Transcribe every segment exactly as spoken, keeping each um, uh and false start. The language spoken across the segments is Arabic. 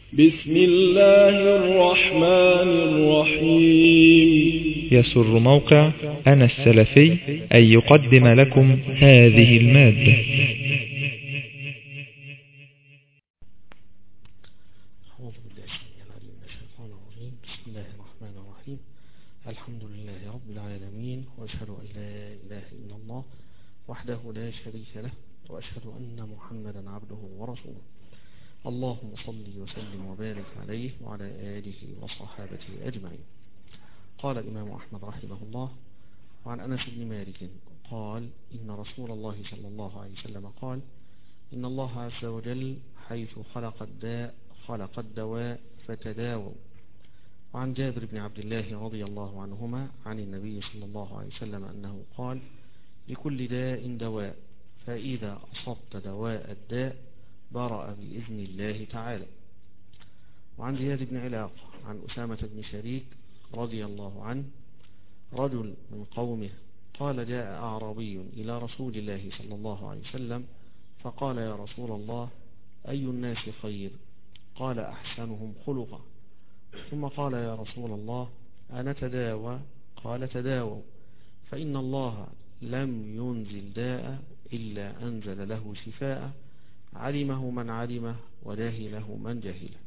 بسم الله الرحمن الرحيم. يسر موقع أنا السلفي أن يقدم لكم هذه المادة. أعوذ بالله السميع العليم من الشيطان الرجيم. بسم الله الرحمن الرحيم. الحمد لله رب العالمين، وأشهد أن لا إله إلا الله وحده لا شريك له، وأشهد أن محمدا عبده ورسوله. اللهم صل وسلم وبارك عليه وعلى آله وصحابته أجمعين. قال الإمام أحمد رحمه الله: وعن أنس بن مالك قال: إن رسول الله صلى الله عليه وسلم قال: إن الله عز وجل حيث خلق الداء خلق الدواء فتداووا. وعن جابر بن عبد الله رضي الله عنهما عن النبي صلى الله عليه وسلم أنه قال: لكل داء دواء، فإذا أصبت دواء الداء برأ بإذن الله تعالى. وعن زياد بن علاقة عن أسامة بن شريك رضي الله عنه: رجل من قومه قال: جاء أعرابي إلى رسول الله صلى الله عليه وسلم فقال: يا رسول الله، أي الناس خير؟ قال: أحسنهم خلقا. ثم قال: يا رسول الله، أنا تداوى؟ قال: تداووا، فإن الله لم ينزل داء إلا أنزل له شفاء، علمه من علمه وجهله من جهله.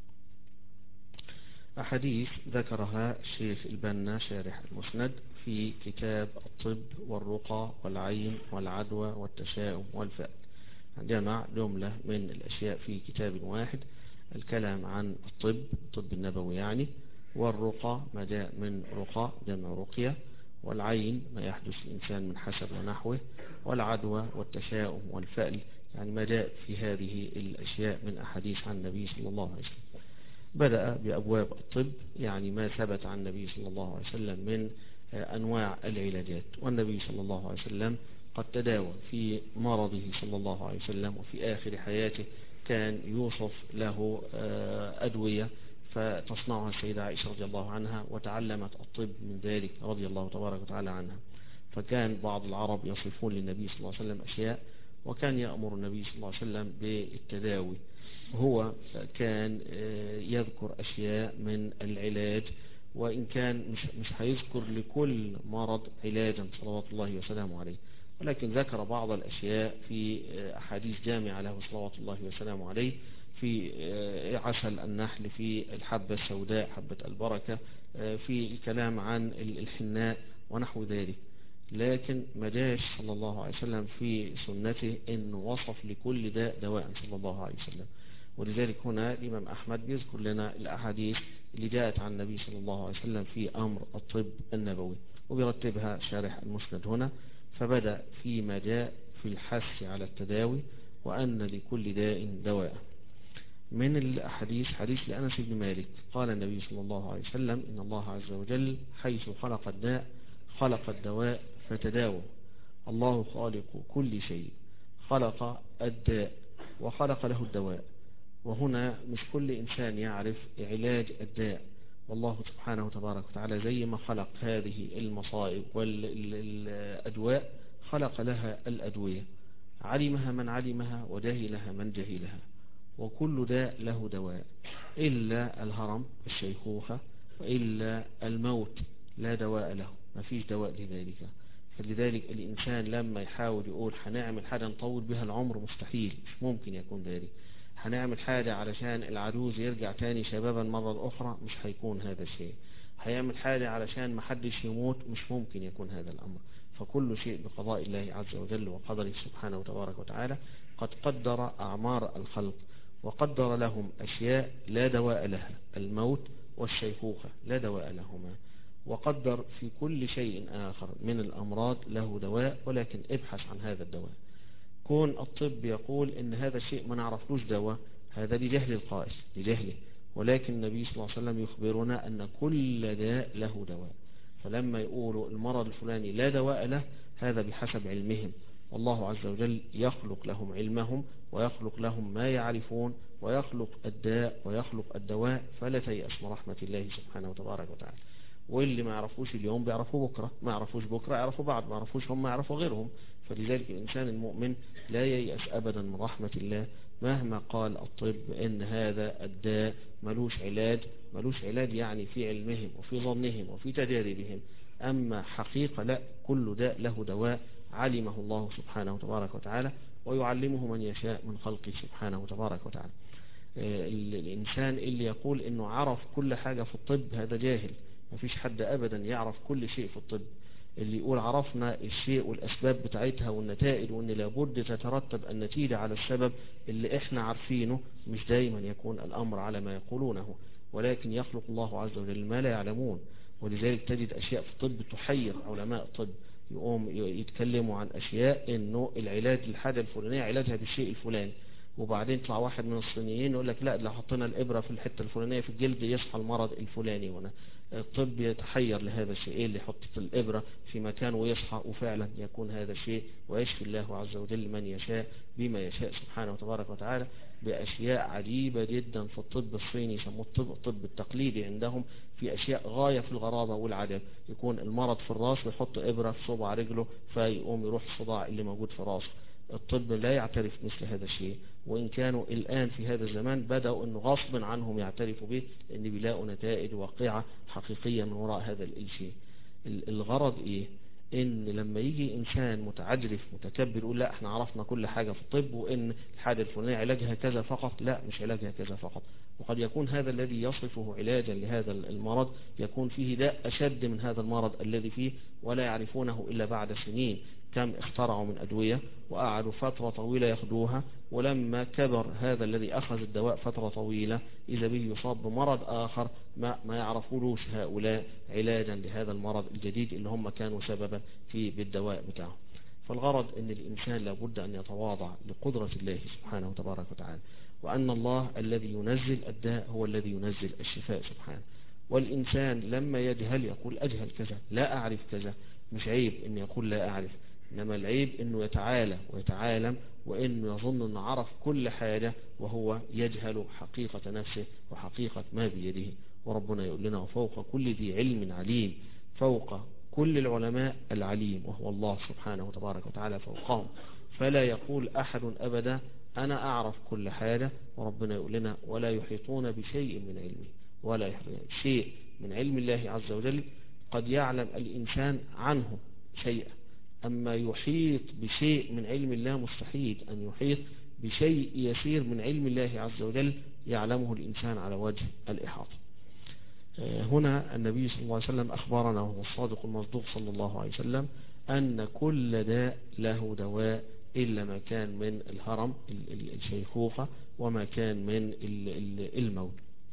أحاديث ذكرها الشيخ البنا شارح المسند في كتاب الطب والرقى والعين والعدوى والتشاؤم والفأل. جمع جملة من الأشياء في كتاب واحد: الكلام عن الطب، الطب النبوي يعني، والرقى ما جاء من رقى جمع رقية، والعين ما يحدث الإنسان من حسد ونحوه، والعدوى والتشاؤم والفأل يعني ما جاء في هذه الأشياء من أحاديث عن النبي صلى الله عليه وسلم. بدأ بأبواب الطب يعني ما ثبت عن النبي صلى الله عليه وسلم من أنواع العلاجات، والنبي صلى الله عليه وسلم قد تداوى في مرضه صلى الله عليه وسلم، وفي آخر حياته كان يوصف له أدوية فتصنعها السيدة عائشة رضي الله عنها، وتعلمت الطب من ذلك رضي الله تبارك وتعالى عنها. فكان بعض العرب يصفون للنبي صلى الله عليه وسلم أشياء، وكان يأمر النبي صلى الله عليه وسلم بالتداوي. هو كان يذكر أشياء من العلاج، وإن كان مش, مش هيذكر لكل مرض علاجا صلوات الله وسلامه عليه، ولكن ذكر بعض الأشياء في أحاديث جامعة له صلوات الله وسلامه عليه، في عسل النحل، في الحبة السوداء حبة البركة، في الكلام عن الحناء ونحو ذلك. لكن ما جاش صلى الله عليه وسلم في سنته إن وصف لكل داء دواء صلى الله عليه وسلم. ولذلك هنا الإمام أحمد يذكر لنا الأحاديث اللي جاءت عن النبي صلى الله عليه وسلم في أمر الطب النبوي، وبيرتبها شارح المسند هنا. فبدأ فيما جاء في الحث على التداوي، وأن لكل داء دواء. من الأحاديث حديث لأنس بن مالك قال النبي صلى الله عليه وسلم: إن الله عز وجل حيث خلق الداء خلق الدواء فتداووا. الله خالق كل شيء، خلق الداء وخلق له الدواء. وهنا مش كل إنسان يعرف علاج الداء، والله سبحانه تبارك وتعالى زي ما خلق هذه المصائب والأدواء خلق لها الأدوية، علمها من علمها وجهلها من جهلها. وكل داء له دواء، إلا الهرم الشيخوخة، وإلا الموت لا دواء له، ما فيش دواء لذلك. فلذلك الإنسان لما يحاول يقول هنعمل حاجة نطول بها العمر، مستحيل، مش ممكن يكون ذلك. هنعمل حاجة علشان العجوز يرجع تاني شبابا مرة أخرى، مش هيكون هذا الشيء. هيعمل حاجة علشان ما حدش يموت، مش ممكن يكون هذا الأمر. فكل شيء بقضاء الله عز وجل وقدره سبحانه وتبارك وتعالى. قد قدر أعمار الخلق، وقدر لهم أشياء لا دواء لها، الموت والشيخوخة لا دواء لهما. وقدر في كل شيء آخر من الأمراض له دواء، ولكن ابحث عن هذا الدواء. كون الطب يقول إن هذا الشيء ما نعرفلوش دواء، هذا لجهل القائل، لجهله. ولكن النبي صلى الله عليه وسلم يخبرنا أن كل داء له دواء. فلما يقولوا المرض الفلاني لا دواء له، هذا بحسب علمهم، والله عز وجل يخلق لهم علمهم، ويخلق لهم ما يعرفون، ويخلق الداء ويخلق الدواء. فلا تيأس من رحمة الله سبحانه وتبارك وتعالى. واللي ما يعرفوش اليوم بيعرفوا بكرة، ما يعرفوش بكرة يعرفوا بعد، ما يعرفوش هم يعرفوا غيرهم. فلذلك الإنسان المؤمن لا ييأس أبدا من رحمة الله مهما قال الطب ان هذا الداء ملوش علاج، ملوش علاج يعني في علمهم وفي ظنهم وفي تجاربهم، اما حقيقة لا، كل داء له دواء علمه الله سبحانه وتبارك وتعالى، ويعلمه من يشاء من خلقه سبحانه وتبارك وتعالى. الإنسان اللي يقول إنه عرف كل حاجة في الطب هذا جاهل، ما فيش حد أبدا يعرف كل شيء في الطب. اللي يقول عرفنا الشيء والأسباب بتاعتها والنتائج، وإن لابد تترتب النتيجة على السبب اللي إحنا عارفينه، مش دايما يكون الأمر على ما يقولونه، ولكن يخلق الله عز وجل ما لا يعلمون. ولذلك تجد أشياء في الطب تحير علماء الطب، يقوم يتكلموا عن أشياء إنه العلاج للحاجة الفلانية علاجها بالشيء الفلاني، وبعدين يطلع واحد من الصينيين يقول لك لا، لو حطينا الإبرة في الحتة الفلانية في الجلد يصحى المرض الفلاني. وانا الطب يتحير لهذا الشيء، ايه اللي يحط الإبرة في مكان ويصحى وفعلا يكون هذا الشيء، ويشفي الله عز وجل من يشاء بما يشاء سبحانه وتبارك وتعالى بأشياء عجيبة جدا في الطب الصيني، يسموه الطب, الطب التقليدي عندهم، في أشياء غاية في الغرابة والعجب. يكون المرض في الراس ويحط إبرة في صبع رجله فيقوم يروح الصداع اللي موجود في راسه. الطب لا يعترف مثل هذا الشيء، وإن كانوا الآن في هذا الزمان بدأوا أنه غصب عنهم يعترفوا به، أن بيلاقوا نتائج واقعة حقيقية من وراء هذا الشيء. الغرض إيه؟ إن لما يجي إنسان متعجرف متكبر يقول لا احنا عرفنا كل حاجة في الطب، وإن الحاجة الفلانية علاجها كذا فقط، لا مش علاجها كذا فقط. وقد يكون هذا الذي يصفه علاجا لهذا المرض يكون فيه داء أشد من هذا المرض الذي فيه، ولا يعرفونه إلا بعد سنين. كم اخترعوا من أدوية وقعدوا فترة طويلة ياخدوها، ولما كبر هذا الذي أخذ الدواء فترة طويلة إذا به يصاب بمرض آخر ما, ما يعرفولوش هؤلاء علاجا لهذا المرض الجديد اللي هم كانوا سببا في بالدواء بتاعه. فالغرض أن الإنسان لابد أن يتواضع لقدرة الله سبحانه وتبارك وتعالى، وأن الله الذي ينزل الداء هو الذي ينزل الشفاء سبحانه. والإنسان لما يجهل يقول أجهل كذا، لا أعرف كذا، مش عيب أن يقول لا أعرف، إنما العيب أنه يتعالى ويتعالم، وأنه يظن أنه عرف كل حاجة وهو يجهل حقيقة نفسه وحقيقة ما بيده. وربنا يقول لنا وفوق كل ذي علم عليم، فوق كل العلماء العليم، وهو الله سبحانه وتبارك وتعالى فوقهم. فلا يقول أحد أبدا أنا أعرف كل حاجة، وربنا يقول لنا ولا يحيطون بشيء من علمه، ولا يحيطون شيء من علم الله عز وجل. قد يعلم الإنسان عنه شيئا، أما يحيط بشيء من علم الله مستحيل أن يحيط بشيء يسير من علم الله عز وجل يعلمه الإنسان على وجه الإحاطة. هنا النبي صلى الله عليه وسلم أخبرنا وهو الصادق المصدوق صلى الله عليه وسلم أن كل داء له دواء إلا ما كان من الهرم الشيخوخة وما كان من الموت.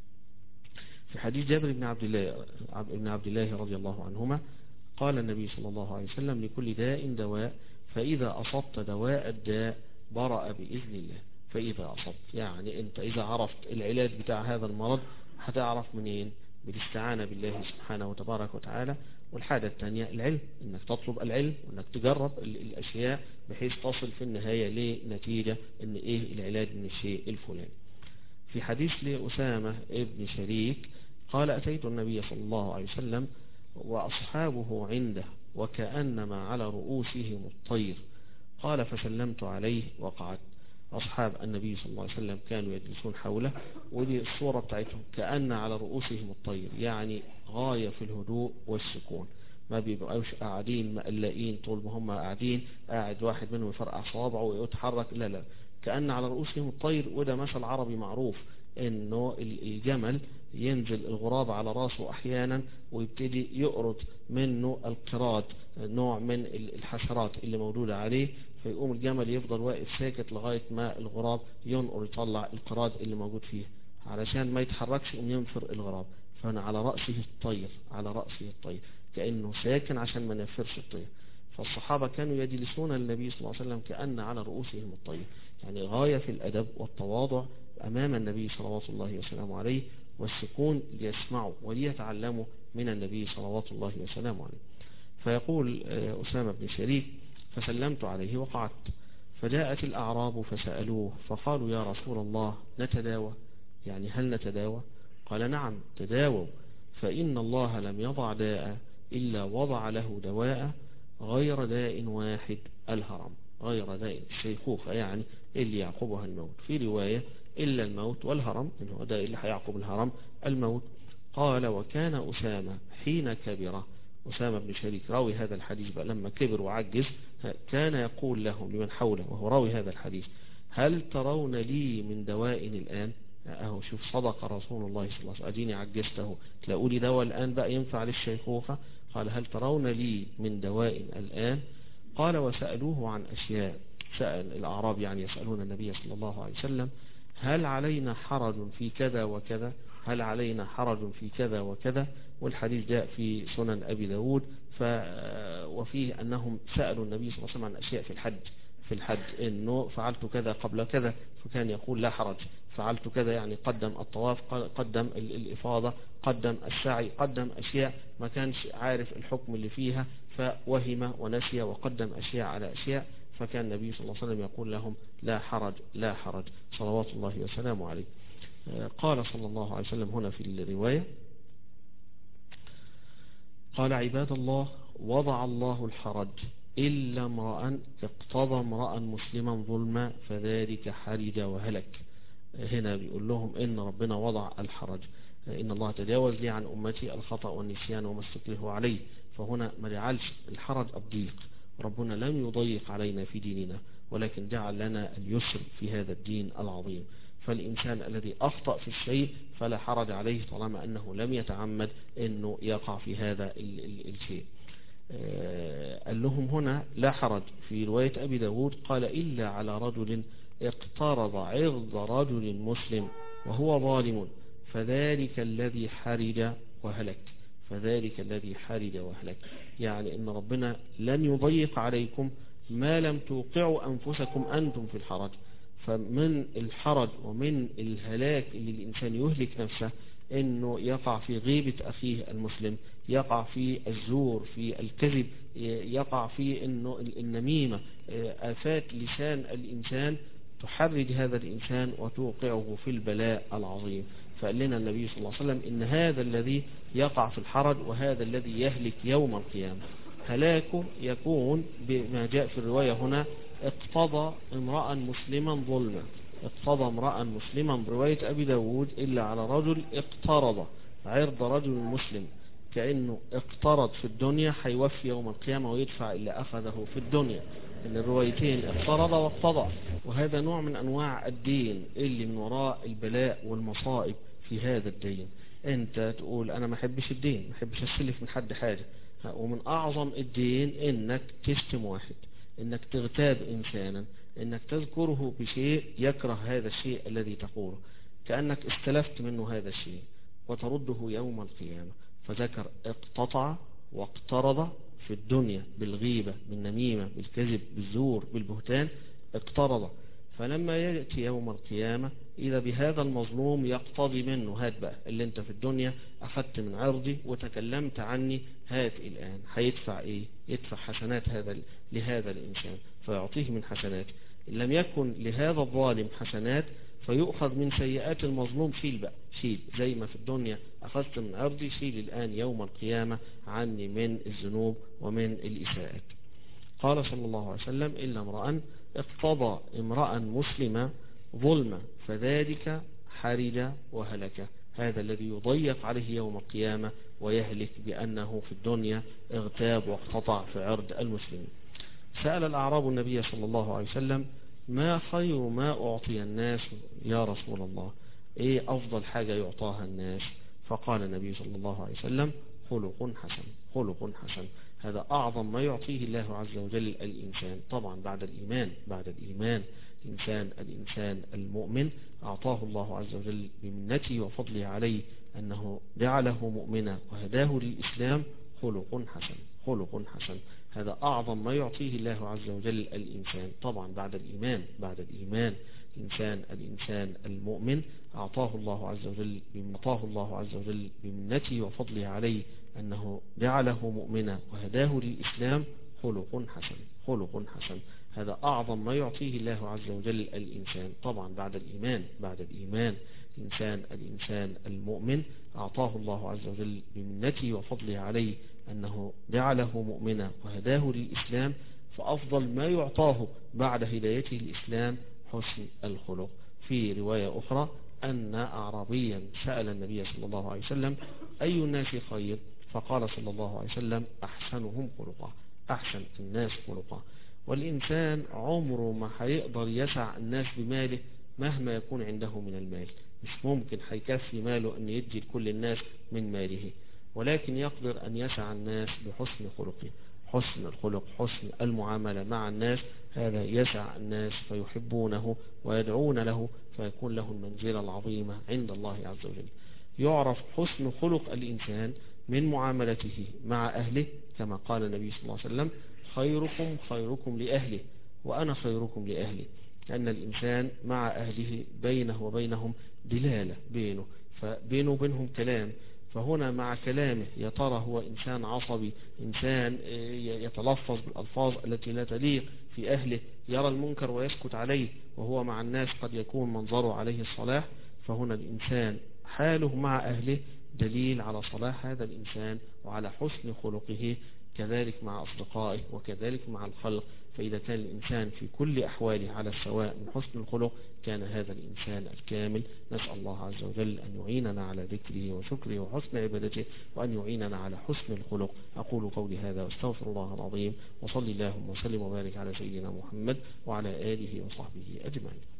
في حديث جابر بن عبد الله بن عبد الله رضي الله عنهما قال النبي صلى الله عليه وسلم لكل داء دواء، فإذا أصبت دواء الداء برأ بإذن الله. فإذا أصبت يعني أنت إذا عرفت العلاج بتاع هذا المرض هتعرف منين؟ بالاستعانة بالله سبحانه وتبارك وتعالى. والحاجة الثانية العلم، انك تطلب العلم وانك تجرب الاشياء بحيث تصل في النهاية لنتيجة ان ايه العلاج من الشيء الفلاني. في حديث لأسامة ابن شريك قال أتيت النبي صلى الله عليه وسلم وأصحابه عنده وكأنما على رؤوسهم الطير، قال فسلمت عليه وقعدت. أصحاب النبي صلى الله عليه وسلم كانوا يجلسون حوله، ودي الصورة بتاعتهم كأن على رؤوسهم الطير، يعني غاية في الهدوء والسكون، ما بيبقوش قاعدين مقلقين طول ما هم قاعدين، قاعد واحد منهم يفرقع صوابعه ويتحرك، لا لا، كأن على رؤوسهم الطير. وده مثل عربي معروف انه الجمل ينزل الغراب على راسه احيانا ويبتدي يقرض منه القراد، نوع من الحشرات اللي موجودة عليه، فيقوم الجمل يفضل واقف ساكت لغاية ما الغراب ينقر يطلع القراد اللي موجود فيه علشان ما يتحركش وينفر الغراب. فانا على رأسه الطير، على رأسه الطير، كأنه ساكن عشان ما ينفرش الطير. فالصحابة كانوا يجلسون النبي صلى الله عليه وسلم كأن على رؤوسهم الطير، يعني غاية في الأدب والتواضع أمام النبي صلوات الله وسلامه عليه، والسكون ليسمعوا وليتعلموا من النبي صلوات الله وسلامه عليه. فيقول أسامة بن شريك فسلمت عليه وقعدت، فجاءت الأعراب فسألوه فقالوا يا رسول الله نتداوى، يعني هل نتداوى؟ قال نعم تداووا، فإن الله لم يضع داء إلا وضع له دواء غير داء واحد الهرم. غير داء الشيخوخة يعني اللي يعقبها الموت. في رواية إلا الموت والهرم، إنه ده اللي هيعقب الهرم الموت. قال وكان أسامة حين كبر، أسامة بن شريك راوي هذا الحديث بقى لما كبر وعجز كان يقول لهم لمن حوله وهو راوي هذا الحديث هل ترون لي من دواء الآن؟ أهو شوف صدق رسول الله صلى الله عليه وسلم، أديني عجزته تلاقوا لي دواء الآن بقى ينفع للشيخوخة؟ قال هل ترون لي من دواء الآن؟ قال وسألوه عن أشياء، سأل الأعراب يعني يسألون النبي صلى الله عليه وسلم هل علينا حرج في كذا وكذا، هل علينا حرج في كذا وكذا. والحديث جاء في سنن أبي داود ف وفيه أنهم سألوا النبي صلى الله عليه وسلم عن أشياء في الحج في الحج إنه فعلت كذا قبل كذا، فكان يقول لا حرج، فعلت كذا يعني قدم الطواف، قدم الإفاضة، قدم السعي، قدم أشياء ما كانش عارف الحكم اللي فيها فوهم ونسي وقدم أشياء على أشياء، فكان النبي صلى الله عليه وسلم يقول لهم لا حرج لا حرج صلوات الله وسلامه عليه. قال صلى الله عليه وسلم هنا في الرواية قال عباد الله وضع الله الحرج إلا امرأ اقتضى امرأ مسلما ظلما فذلك حرج وهلك. هنا بيقول لهم إن ربنا وضع الحرج، إن الله تجاوز لي عن أمتي الخطأ والنسيان وما استكره عليه، فهنا ما جعلش الحرج الضيق، ربنا لم يضيق علينا في ديننا ولكن جعل لنا اليسر في هذا الدين العظيم. فالإنسان الذي أخطأ في الشيء فلا حرج عليه طالما أنه لم يتعمد أنه يقع في هذا ال ال الشيء. قال لهم هنا لا حرج. في رواية أبي داود قال إلا على رجل اقترض عرض رجل مسلم وهو ظالم فذلك الذي حرج وهلك، فذلك الذي حرج وهلك، يعني إن ربنا لن يضيق عليكم ما لم توقعوا أنفسكم أنتم في الحرج. فمن الحرج ومن الهلاك اللي الإنسان يهلك نفسه انه يقع في غيبة اخيه المسلم، يقع في الزور، في الكذب، يقع في انه النميمة، آفات لسان الانسان تحرج هذا الانسان وتوقعه في البلاء العظيم. فقال لنا النبي صلى الله عليه وسلم ان هذا الذي يقع في الحرج وهذا الذي يهلك يوم القيامة هلاكه يكون بما جاء في الرواية هنا اقتضى امرأ مسلما ظلما، اقتضى امرأ مسلما برواية أبي داود إلا على رجل اقترض عرض رجل مسلم، كأنه اقترض في الدنيا حيوفي يوم القيامة ويدفع اللي أخذه في الدنيا. إن الروايتين اقترض واقتضى، وهذا نوع من أنواع الدين اللي من وراء البلاء والمصائب في هذا الدين. أنت تقول أنا ما أحبش الدين، ما أحبش أسلف من حد حاجة، ومن أعظم الدين إنك تشتم واحد، إنك تغتاب إنسانا، إنك تذكره بشيء يكره هذا الشيء الذي تقوله، كأنك استلفت منه هذا الشيء وترده يوم القيامة. فذكر اقتطع واقترض في الدنيا بالغيبة بالنميمة بالكذب بالزور بالبهتان اقترض، فلما يأتي يوم القيامة إذا بهذا المظلوم يقتضي منه هات بقى اللي انت في الدنيا أخذت من عرضي وتكلمت عني، هات الآن. هيدفع إيه؟ يدفع حسنات هذا لهذا الإنسان فيعطيه من حسناته. إن لم يكن لهذا الظالم حسنات فيؤخذ من سيئات المظلوم، شيل بقى شيل، زي ما في الدنيا أخذت من عرضي شيل الآن يوم القيامة عني من الذنوب ومن الإساءات. قال صلى الله عليه وسلم إلا امرأ اقتضى امرأ مسلما ظلما فذلك حرج وهلك، هذا الذي يضيق عليه يوم القيامة ويهلك بأنه في الدنيا اغتاب واقتطع في عرض المسلمين. سأل الأعراب النبي صلى الله عليه وسلم ما خير ما أعطي الناس يا رسول الله، ايه أفضل حاجة يعطاها الناس؟ فقال النبي صلى الله عليه وسلم خلق حسن، خلق حسن، هذا أعظم ما يعطيه الله عز وجل الإنسان، طبعا بعد الإيمان، بعد الإيمان الإنسان الإنسان المؤمن أعطاه الله عز وجل بمنته وفضله عليه أنه جعله مؤمنا وهداه للإسلام خلق حسن، خلق حسن، هذا أعظم ما يعطيه الله عز وجل الإنسان، طبعا بعد الإيمان، بعد الإيمان الإنسان الإنسان المؤمن أعطاه الله عز وجل أعطاه الله عز وجل بمنته وفضله عليه أنه جعله مؤمنا وهداه للإسلام خلق حسن، خلق حسن، هذا أعظم ما يعطيه الله عز وجل الإنسان، طبعا بعد الإيمان، بعد الإيمان الإنسان الإنسان المؤمن أعطاه الله عز وجل بمنته وفضله عليه أنه جعله مؤمنا وهداه للإسلام فأفضل ما يعطاه بعد هدايته الإسلام حسن الخلق. في رواية أخرى أن أعرابيا سأل النبي صلى الله عليه وسلم أي الناس خير؟ فقال صلى الله عليه وسلم أحسنهم خلقا، أحسن الناس خلقا. والإنسان عمره ما هيقدر يسع الناس بماله مهما يكون عنده من المال، مش ممكن هيكفي ماله أن يدي لكل الناس من ماله، ولكن يقدر أن يسع الناس بحسن خلقه. حسن الخلق، حسن المعاملة مع الناس، هذا يسع الناس فيحبونه ويدعون له، فيكون له المنزلة العظيمة عند الله عز وجل. يعرف حسن خلق الإنسان من معاملته مع أهله، كما قال النبي صلى الله عليه وسلم خيركم خيركم لأهله وأنا خيركم لأهلي، لأن الإنسان مع أهله بينه وبينهم دلالة بينه، فبينه وبينهم كلام، فهنا مع كلامه يا ترى هو إنسان عصبي، إنسان يتلفظ بالألفاظ التي لا تليق في أهله، يرى المنكر ويسكت عليه، وهو مع الناس قد يكون منظره عليه الصلاح. فهنا الإنسان حاله مع أهله دليل على صلاح هذا الإنسان وعلى حسن خلقه، كذلك مع أصدقائه وكذلك مع الخلق. فإذا كان الإنسان في كل أحواله على السواء من حسن الخلق كان هذا الإنسان الكامل. نسأل الله عز وجل أن يعيننا على ذكره وشكره وحسن عبادته، وأن يعيننا على حسن الخلق. أقول قولي هذا واستغفر الله العظيم، وصلي اللهم وسلم وبارك على سيدنا محمد وعلى آله وصحبه أجمعين.